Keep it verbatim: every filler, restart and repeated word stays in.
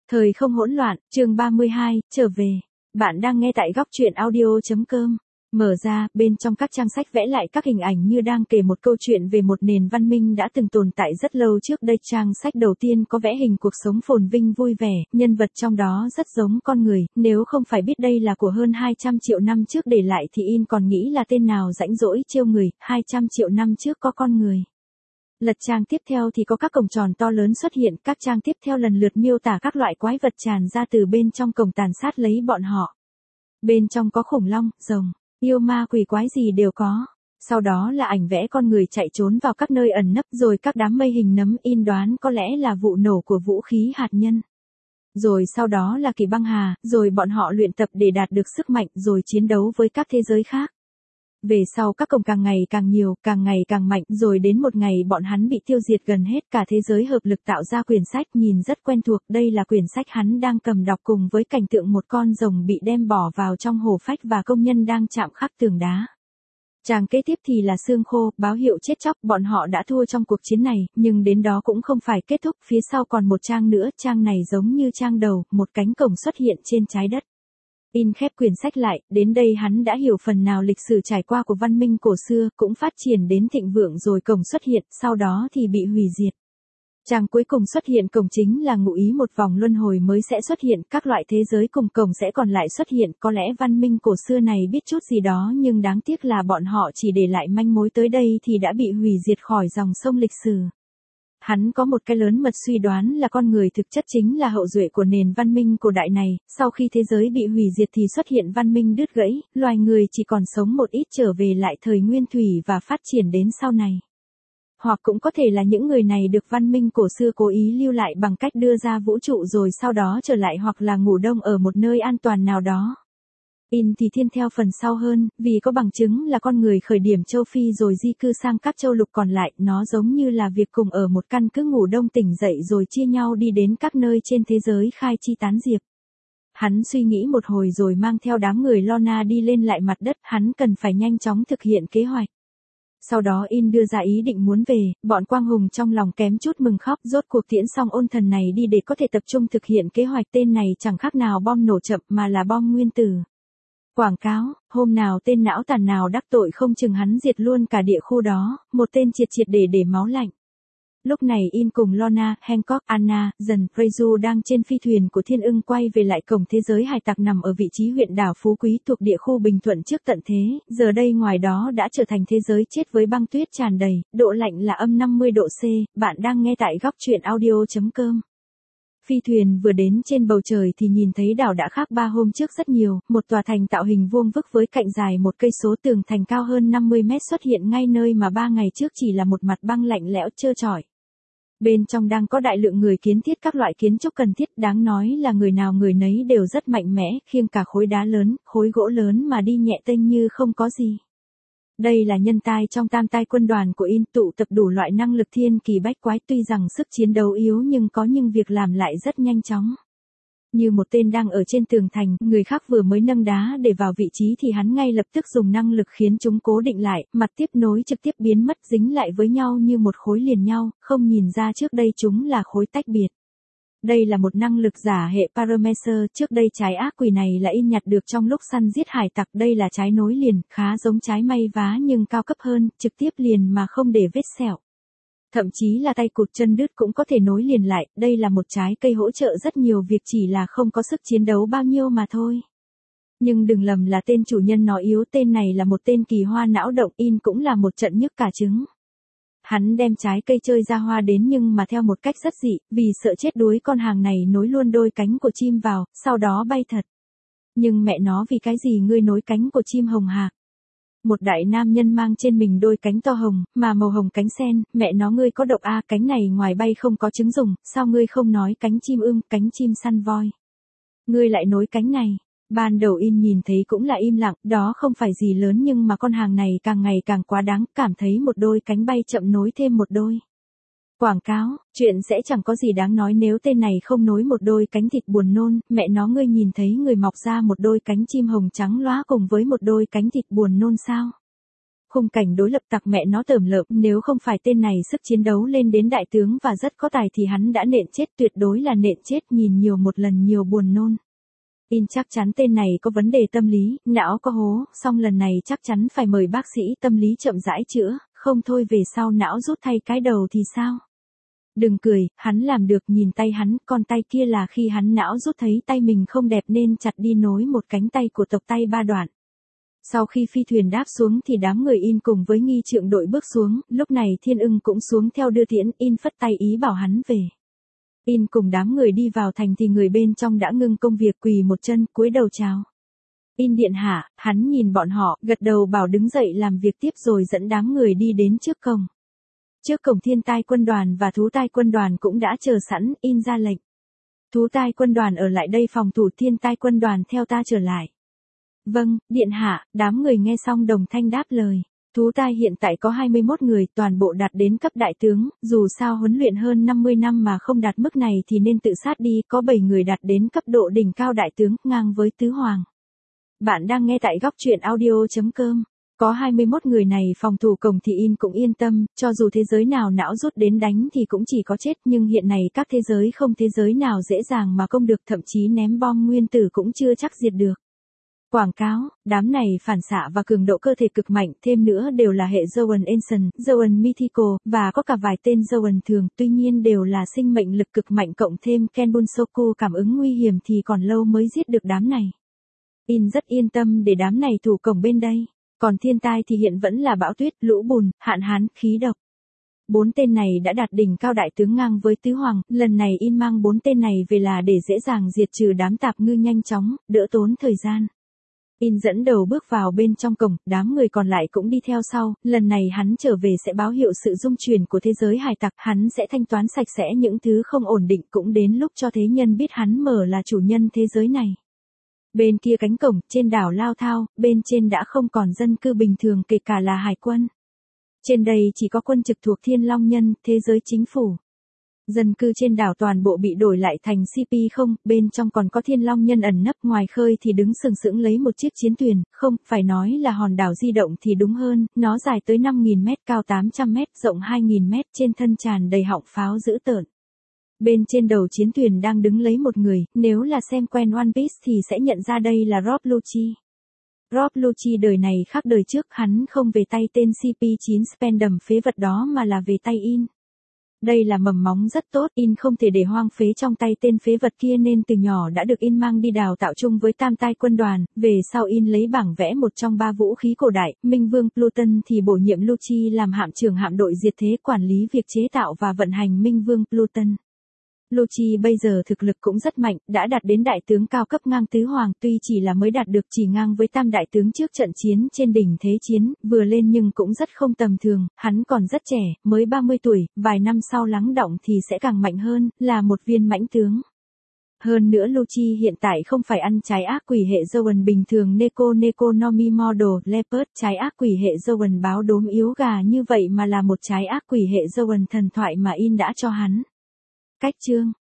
Thời không hỗn loạn, chương ba mươi hai, trở về. Bạn đang nghe tại góc truyện audio.com. Mở ra, bên trong các trang sách vẽ lại các hình ảnh như đang kể một câu chuyện về một nền văn minh đã từng tồn tại rất lâu trước đây. Trang sách đầu tiên có vẽ hình cuộc sống phồn vinh vui vẻ, nhân vật trong đó rất giống con người, nếu không phải biết đây là của hơn hai trăm triệu năm trước để lại thì In còn nghĩ là tên nào rãnh rỗi trêu người, hai trăm triệu năm trước có con người. Lật trang tiếp theo thì có các cổng tròn to lớn xuất hiện, các trang tiếp theo lần lượt miêu tả các loại quái vật tràn ra từ bên trong cổng tàn sát lấy bọn họ. Bên trong có khủng long, rồng, yêu ma quỷ quái gì đều có. Sau đó là ảnh vẽ con người chạy trốn vào các nơi ẩn nấp, rồi các đám mây hình nấm. In đoán có lẽ là vụ nổ của vũ khí hạt nhân. Rồi sau đó là kỳ băng hà, rồi bọn họ luyện tập để đạt được sức mạnh rồi chiến đấu với các thế giới khác. Về sau các cổng càng ngày càng nhiều, càng ngày càng mạnh, rồi đến một ngày bọn hắn bị tiêu diệt gần hết, cả thế giới hợp lực tạo ra quyển sách nhìn rất quen thuộc. Đây là quyển sách hắn đang cầm đọc cùng với cảnh tượng một con rồng bị đem bỏ vào trong hồ phách và công nhân đang chạm khắc tường đá. Trang kế tiếp thì là xương khô, báo hiệu chết chóc, bọn họ đã thua trong cuộc chiến này, nhưng đến đó cũng không phải kết thúc, phía sau còn một trang nữa, trang này giống như trang đầu, một cánh cổng xuất hiện trên trái đất. In khép quyển sách lại, đến đây hắn đã hiểu phần nào lịch sử trải qua của văn minh cổ xưa, cũng phát triển đến thịnh vượng rồi cổng xuất hiện, sau đó thì bị hủy diệt. Trang cuối cùng xuất hiện cổng chính là ngụ ý một vòng luân hồi mới sẽ xuất hiện, các loại thế giới cùng cổng sẽ còn lại xuất hiện, có lẽ văn minh cổ xưa này biết chút gì đó nhưng đáng tiếc là bọn họ chỉ để lại manh mối tới đây thì đã bị hủy diệt khỏi dòng sông lịch sử. Hắn có một cái lớn mật suy đoán là con người thực chất chính là hậu duệ của nền văn minh cổ đại này, sau khi thế giới bị hủy diệt thì xuất hiện văn minh đứt gãy, loài người chỉ còn sống một ít trở về lại thời nguyên thủy và phát triển đến sau này. Hoặc cũng có thể là những người này được văn minh cổ xưa cố ý lưu lại bằng cách đưa ra vũ trụ rồi sau đó trở lại, hoặc là ngủ đông ở một nơi an toàn nào đó. In thì thiên theo phần sau hơn, vì có bằng chứng là con người khởi điểm châu Phi rồi di cư sang các châu lục còn lại, nó giống như là việc cùng ở một căn cứ ngủ đông tỉnh dậy rồi chia nhau đi đến các nơi trên thế giới khai chi tán diệp. Hắn suy nghĩ một hồi rồi mang theo đám người Lorna đi lên lại mặt đất, hắn cần phải nhanh chóng thực hiện kế hoạch. Sau đó In đưa ra ý định muốn về, bọn Quang Hùng trong lòng kém chút mừng khóc, rốt cuộc tiễn xong ôn thần này đi để có thể tập trung thực hiện kế hoạch. Tên này chẳng khác nào bom nổ chậm mà là bom nguyên tử. Quảng cáo, hôm nào tên não tàn nào đắc tội không chừng hắn diệt luôn cả địa khu đó, một tên triệt triệt để để máu lạnh. Lúc này In cùng Lorna, Hancock, Anna, dần, Preju đang trên phi thuyền của Thiên Ưng quay về lại cổng thế giới hải tặc nằm ở vị trí huyện đảo Phú Quý thuộc địa khu Bình Thuận trước tận thế, giờ đây ngoài đó đã trở thành thế giới chết với băng tuyết tràn đầy, độ lạnh là âm năm mươi độ C, bạn đang nghe tại góc truyện audio.com. Phi thuyền vừa đến trên bầu trời thì nhìn thấy đảo đã khác ba hôm trước rất nhiều, một tòa thành tạo hình vuông vức với cạnh dài một cây số, tường thành cao hơn năm mươi mét xuất hiện ngay nơi mà ba ngày trước chỉ là một mặt băng lạnh lẽo trơ trọi. Bên trong đang có đại lượng người kiến thiết các loại kiến trúc cần thiết, đáng nói là người nào người nấy đều rất mạnh mẽ, khiêng cả khối đá lớn, khối gỗ lớn mà đi nhẹ tênh như không có gì. Đây là nhân tài trong tam tai quân đoàn của In, tụ tập đủ loại năng lực thiên kỳ bách quái, tuy rằng sức chiến đấu yếu nhưng có những việc làm lại rất nhanh chóng. Như một tên đang ở trên tường thành, người khác vừa mới nâng đá để vào vị trí thì hắn ngay lập tức dùng năng lực khiến chúng cố định lại, mặt tiếp nối trực tiếp biến mất dính lại với nhau như một khối liền nhau, không nhìn ra trước đây chúng là khối tách biệt. Đây là một năng lực giả hệ Paramecer, trước đây trái ác quỷ này là In nhặt được trong lúc săn giết hải tặc, đây là trái nối liền, khá giống trái may vá nhưng cao cấp hơn, trực tiếp liền mà không để vết sẹo. Thậm chí là tay cụt chân đứt cũng có thể nối liền lại, đây là một trái cây hỗ trợ rất nhiều việc, chỉ là không có sức chiến đấu bao nhiêu mà thôi. Nhưng đừng lầm là tên chủ nhân nó yếu, tên này là một tên kỳ hoa não động, In cũng là một trận nhức cả trứng. Hắn đem trái cây chơi ra hoa đến nhưng mà theo một cách rất dị, vì sợ chết đuối con hàng này nối luôn đôi cánh của chim vào, sau đó bay thật. Nhưng mẹ nó, vì cái gì ngươi nối cánh của chim hồng hạc? Một đại nam nhân mang trên mình đôi cánh to hồng, mà màu hồng cánh sen, mẹ nó ngươi có độc a, cánh này ngoài bay không có trứng dùng, sao ngươi không nói cánh chim ưng, cánh chim săn voi? Ngươi lại nối cánh này. Ban đầu In nhìn thấy cũng là im lặng, đó không phải gì lớn nhưng mà con hàng này càng ngày càng quá đáng, cảm thấy một đôi cánh bay chậm nối thêm một đôi. Quảng cáo, chuyện sẽ chẳng có gì đáng nói nếu tên này không nối một đôi cánh, thịt buồn nôn, mẹ nó ngươi nhìn thấy người mọc ra một đôi cánh chim hồng trắng lóa cùng với một đôi cánh thịt buồn nôn sao? Khung cảnh đối lập tặc mẹ nó tởm lợm, nếu không phải tên này sức chiến đấu lên đến đại tướng và rất có tài thì hắn đã nện chết, tuyệt đối là nện chết, nhìn nhiều một lần nhiều buồn nôn. In chắc chắn tên này có vấn đề tâm lý, não có hố, xong lần này chắc chắn phải mời bác sĩ tâm lý chậm rãi chữa, không thôi về sau não rút thay cái đầu thì sao? Đừng cười, hắn làm được, nhìn tay hắn, con tay kia là khi hắn não rút thấy tay mình không đẹp nên chặt đi nối một cánh tay của tộc tay ba đoạn. Sau khi phi thuyền đáp xuống thì đám người In cùng với nghi trượng đội bước xuống, lúc này Thiên Ưng cũng xuống theo đưa tiễn, In phất tay ý bảo hắn về. In cùng đám người đi vào thành thì người bên trong đã ngưng công việc, quỳ một chân, cúi đầu chào. In điện hạ, hắn nhìn bọn họ, gật đầu bảo đứng dậy làm việc tiếp rồi dẫn đám người đi đến trước cổng. Trước cổng Thiên Tai quân đoàn và Thú Tai quân đoàn cũng đã chờ sẵn, In ra lệnh. Thú Tai quân đoàn ở lại đây phòng thủ, Thiên Tai quân đoàn theo ta trở lại. Vâng, điện hạ, đám người nghe xong đồng thanh đáp lời. Thú Tai hiện tại có hai mươi mốt người, toàn bộ đạt đến cấp đại tướng, dù sao huấn luyện hơn năm mươi năm mà không đạt mức này thì nên tự sát đi, có bảy người đạt đến cấp độ đỉnh cao đại tướng, ngang với tứ hoàng. Bạn đang nghe tại góc truyện audio chấm com. Có hai mươi mốt người này phòng thủ cổng thì In cũng yên tâm, cho dù thế giới nào não rút đến đánh thì cũng chỉ có chết, nhưng hiện nay các thế giới không thế giới nào dễ dàng mà công được, thậm chí ném bom nguyên tử cũng chưa chắc diệt được. Quảng cáo, đám này phản xạ và cường độ cơ thể cực mạnh, thêm nữa đều là hệ Zoan Ancient, Zoan Mythical, và có cả vài tên Zoan thường, tuy nhiên đều là sinh mệnh lực cực mạnh cộng thêm Kenbunsoku cảm ứng nguy hiểm thì còn lâu mới giết được đám này. In rất yên tâm để đám này thủ cổng bên đây. Còn thiên tai thì hiện vẫn là bão tuyết, lũ bùn, hạn hán, khí độc. Bốn tên này đã đạt đỉnh cao đại tướng ngang với tứ hoàng, lần này In mang bốn tên này về là để dễ dàng diệt trừ đám tạp ngư nhanh chóng, đỡ tốn thời gian. In dẫn đầu bước vào bên trong cổng, đám người còn lại cũng đi theo sau, lần này hắn trở về sẽ báo hiệu sự dung chuyển của thế giới hải tặc, hắn sẽ thanh toán sạch sẽ những thứ không ổn định, cũng đến lúc cho thế nhân biết hắn mở là chủ nhân thế giới này. Bên kia cánh cổng, trên đảo Lao Thao, bên trên đã không còn dân cư bình thường kể cả là hải quân. Trên đây chỉ có quân trực thuộc Thiên Long Nhân, thế giới chính phủ. Dân cư trên đảo toàn bộ bị đổi lại thành xê pê không, bên trong còn có Thiên Long Nhân ẩn nấp, ngoài khơi thì đứng sừng sững lấy một chiếc chiến thuyền, không, phải nói là hòn đảo di động thì đúng hơn, nó dài tới năm nghìn mét, cao tám trăm mét, rộng hai nghìn mét, trên thân tràn đầy họng pháo dữ tợn. Bên trên đầu chiến thuyền đang đứng lấy một người, nếu là xem quen One Piece thì sẽ nhận ra đây là Rob Lucci. Rob Lucci đời này khác đời trước, hắn không về tay tên xê pê chín Spandam phế vật đó mà là về tay In. Đây là mầm móng rất tốt, In không thể để hoang phế trong tay tên phế vật kia nên từ nhỏ đã được In mang đi đào tạo chung với Tam Tai quân đoàn, về sau In lấy bảng vẽ một trong ba vũ khí cổ đại, Minh Vương Pluton thì bổ nhiệm Lucci làm hạm trưởng hạm đội diệt thế, quản lý việc chế tạo và vận hành Minh Vương Pluton. Lucci bây giờ thực lực cũng rất mạnh, đã đạt đến đại tướng cao cấp ngang tứ hoàng, tuy chỉ là mới đạt được chỉ ngang với tam đại tướng trước trận chiến trên đỉnh thế chiến, vừa lên nhưng cũng rất không tầm thường, hắn còn rất trẻ, mới ba mươi tuổi, vài năm sau lắng đọng thì sẽ càng mạnh hơn, là một viên mãnh tướng. Hơn nữa Lucci hiện tại không phải ăn trái ác quỷ hệ Zoan bình thường Neko Neko Nomi Model Leopard, trái ác quỷ hệ Zoan báo đốm yếu gà như vậy mà là một trái ác quỷ hệ Zoan thần thoại mà In đã cho hắn. Cách chương